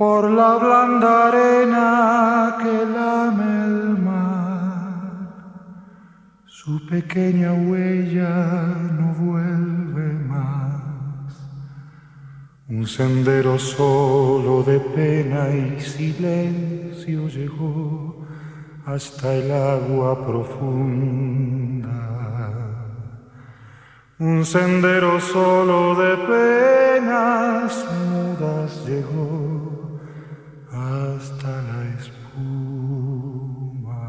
por la blanda arena que lame el mar. Su pequeña huella no vuelve más. Un sendero solo de pena y silencio llegó hasta el agua profunda. Un sendero solo de penas mudas llegó hasta la espuma.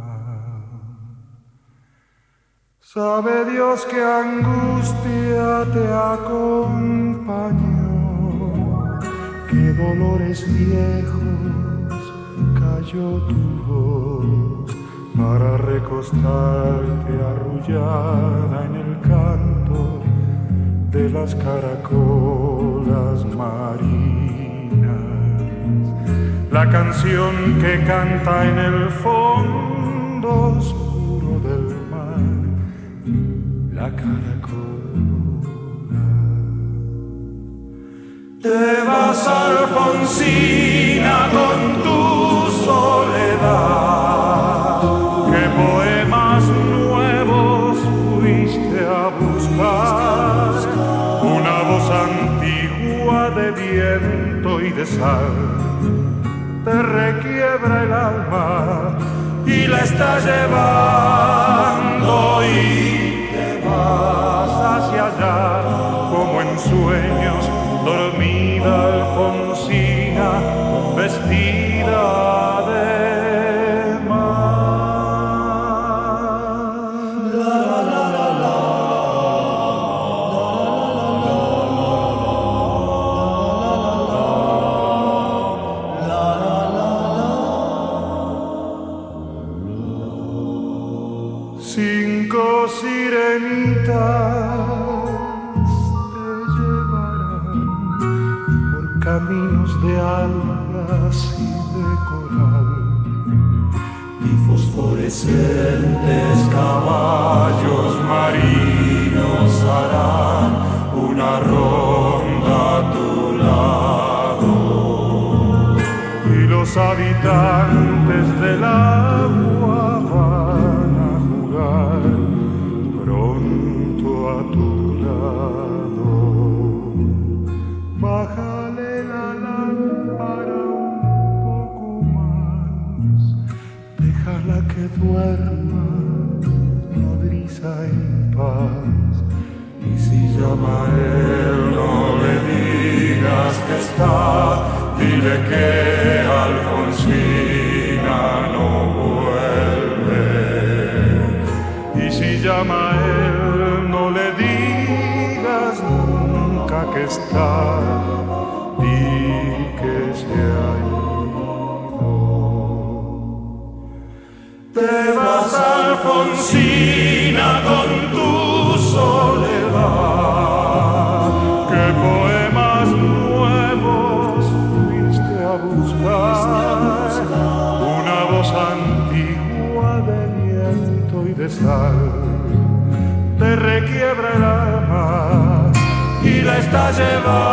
Sabe Dios qué angustia te acompañó, qué dolores viejos cayó tu voz para recostarte arrullada en el canto de las caracolas marinas. La canción que canta en el fondo oscuro del mar, la caracola. Te vas, Alfonsina, con tu soledad. ¿Qué poemas nuevos fuiste a buscar? Una voz antigua de viento y de sal te requiebra el alma y la está llevando, y te vas hacia allá como en sueños, dormida Alfonsina, vestida de cinco sirenitas te llevarán por caminos de algas y de coral, y fosforescentes caballos marinos harán una ronda a tu lado, y los habitantes del agua van a jugar pronto a tu lado. Bájale la lámpara un poco más, déjala que duerma nodriza en paz, y si llama a él no le digas que está, dile que Alfonsina no vuelve. Y si llama a él no le digas nunca que está, di que se ha ido. Te vas, Alfonsina, con tu soledad. ¿Qué poemas nuevos fuiste a buscar? Una voz antigua de viento y de sal te requiebra el alma y la está llevando